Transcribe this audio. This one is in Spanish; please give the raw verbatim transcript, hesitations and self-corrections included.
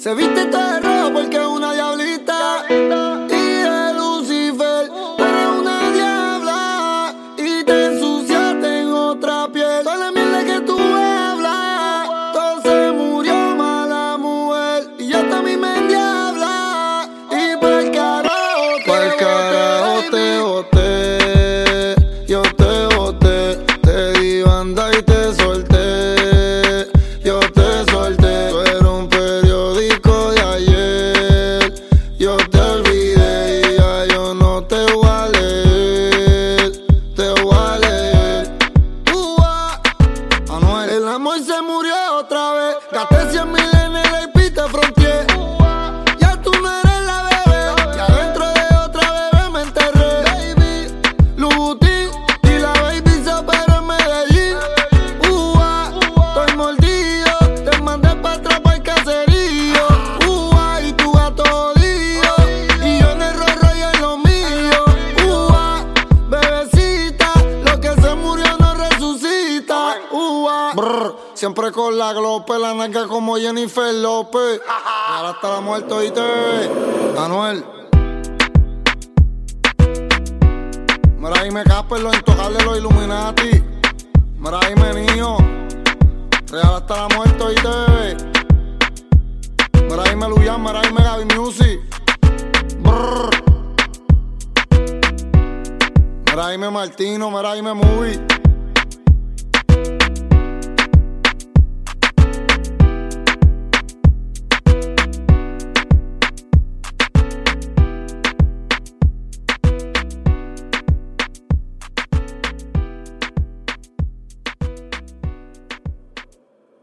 Se viste toda de rojo porque es una diablita. Y de Lucifer, tú eres una diabla. Y te ensuciaste en otra piel. Toda la mierda que tú hablas. Todo se murió mala mujer. Y ya está mi me endiabla. Y pa'l carajo te Pa'l carajo te boté. Yo te boté. Te di banda y te solté. Yo te solté. Tú eres un periódico de ayer. Yo te olvidé y ya yo no te voy a leer. Te voy a leer. Ua, Anuel. El amor se murió otra vez. Gasté cien mil en el I P, te fronteé. Ya tú no eres la bebé. Ya dentro de otra bebé me enterré. Baby, Lubutín y la baby se operó en Medellín. Ua, estoy mordido. Te mandé pa' atrás pa'l caserío. Ua, y tu gato jodido. Y yo en el rollo y en lo mío. Ua, bebecita, lo que se murió no resucita. Ua, Brr, siempre con la glope, la nalga como Jennifer López. Ahora hasta la muerte, oíste, bebé. Anuel. Mira ahí me Casper, los intocables, los Illuminati. Mira ahí me niño. Real hasta la muerte, oíste, bebé. Mira ahí me Luyan, mira ahí me Gaby Music. Brr. Mira ahí me Martino, mira ahí me Movie.